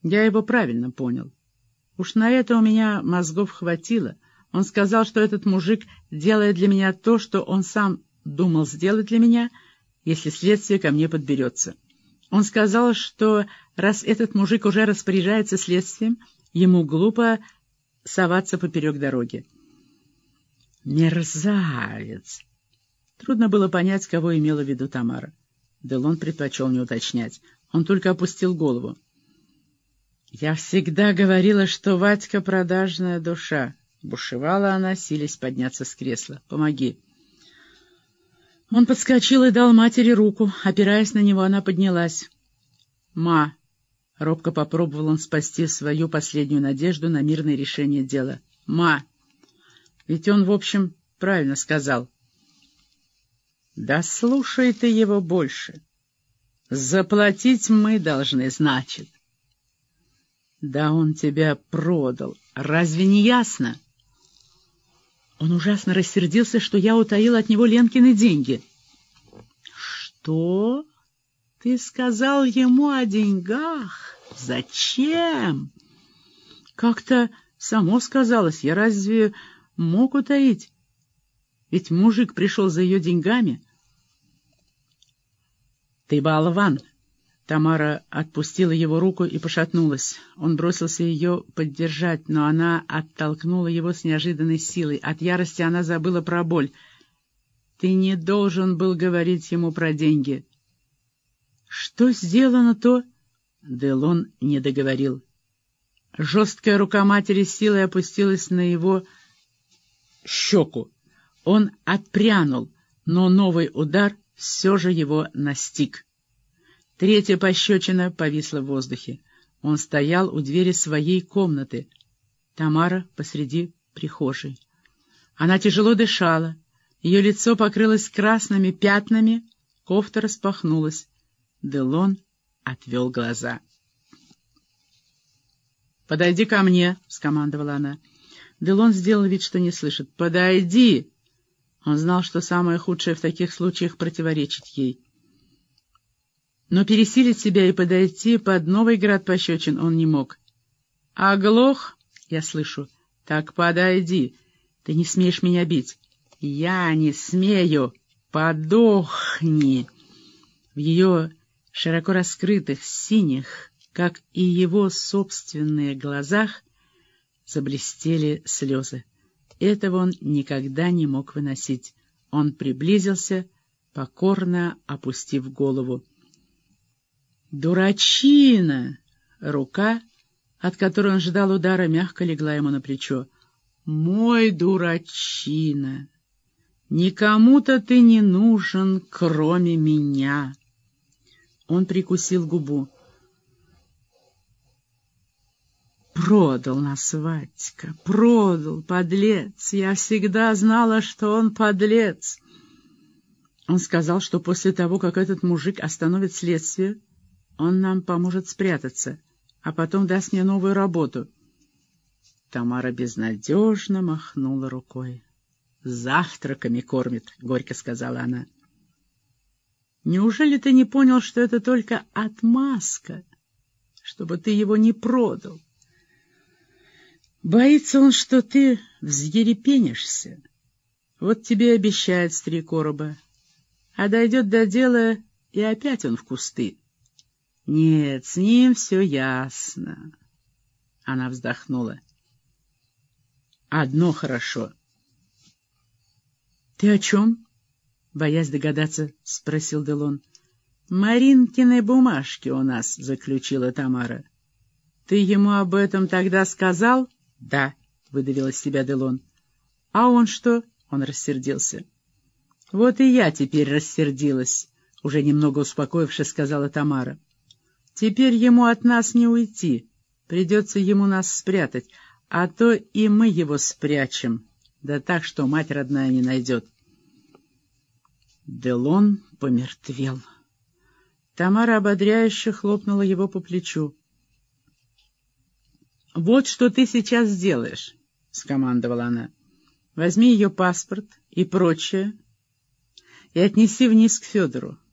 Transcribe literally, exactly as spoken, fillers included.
Я его правильно понял. Уж на это у меня мозгов хватило. Он сказал, что этот мужик делает для меня то, что он сам думал сделать для меня, если следствие ко мне подберется. Он сказал, что раз этот мужик уже распоряжается следствием, ему глупо соваться поперек дороги. Мерзавец! Трудно было понять, кого имела в виду Тамара. Делон предпочел не уточнять. Он только опустил голову. «Я всегда говорила, что Вадька продажная душа», — бушевала она, силясь подняться с кресла. «Помоги». Он подскочил и дал матери руку. Опираясь на него, она поднялась. «Ма!» — робко попробовал он спасти свою последнюю надежду на мирное решение дела. «Ма! Ведь он, в общем, правильно сказал». «Да слушай ты его больше. Заплатить мы должны, значит». «Да он тебя продал. Разве не ясно?» Он ужасно рассердился, что я утаил от него Ленкины деньги. «Что? Ты сказал ему о деньгах? Зачем?» «Как-то само сказалось. Я разве мог утаить? Ведь мужик пришел за ее деньгами». «Ты болван!» Тамара отпустила его руку и пошатнулась. Он бросился ее поддержать, но она оттолкнула его с неожиданной силой. От ярости она забыла про боль. «Ты не должен был говорить ему про деньги». «Что сделано, то...» Делон не договорил. Жесткая рука матери силой опустилась на его щеку. Он отпрянул, но новый удар все же его настиг. Третья пощечина повисла в воздухе. Он стоял у двери своей комнаты. Тамара посреди прихожей. Она тяжело дышала. Ее лицо покрылось красными пятнами, кофта распахнулась. Делон отвел глаза. «Подойди ко мне», — скомандовала она. Делон сделал вид, что не слышит. «Подойди!» Он знал, что самое худшее в таких случаях противоречить ей. Но пересилить себя и подойти под новый град пощечин он не мог. «Оглох?» — я слышу. «Так подойди. Ты не смеешь меня бить». «Я не смею. Подохни!» В ее широко раскрытых, синих, как и его собственные глазах, заблестели слезы. Этого он никогда не мог выносить. Он приблизился, покорно опустив голову. «Дурачина!» Рука, от которой он ждал удара, мягко легла ему на плечо. «Мой дурачина! Никому-то ты не нужен, кроме меня!» Он прикусил губу. «Продал нас Вадька, продал, подлец! Я всегда знала, что он подлец!» Он сказал, что после того, как этот мужик остановит следствие, он нам поможет спрятаться, а потом даст мне новую работу. Тамара безнадежно махнула рукой. «Завтраками кормит», — горько сказала она. «Неужели ты не понял, что это только отмазка, чтобы ты его не продал? Боится он, что ты взъерепенишься. Вот тебе и обещает с три короба, а дойдет до дела, и опять он в кусты. Нет, с ним все ясно». Она вздохнула. «Одно хорошо». «Ты о чем?» — боясь догадаться, спросил Делон. «Маринкины бумажки у нас», — заключила Тамара. «Ты ему об этом тогда сказал?» «Да», — выдавил из себя Делон. «А он что?» — он рассердился. «Вот и я теперь рассердилась», — уже немного успокоившись, сказала Тамара. «Теперь ему от нас не уйти, придется ему нас спрятать, а то и мы его спрячем, да так, что мать родная не найдет». Делон помертвел. Тамара ободряюще хлопнула его по плечу. «Вот что ты сейчас сделаешь», — скомандовала она. «Возьми ее паспорт и прочее и отнеси вниз к Федору.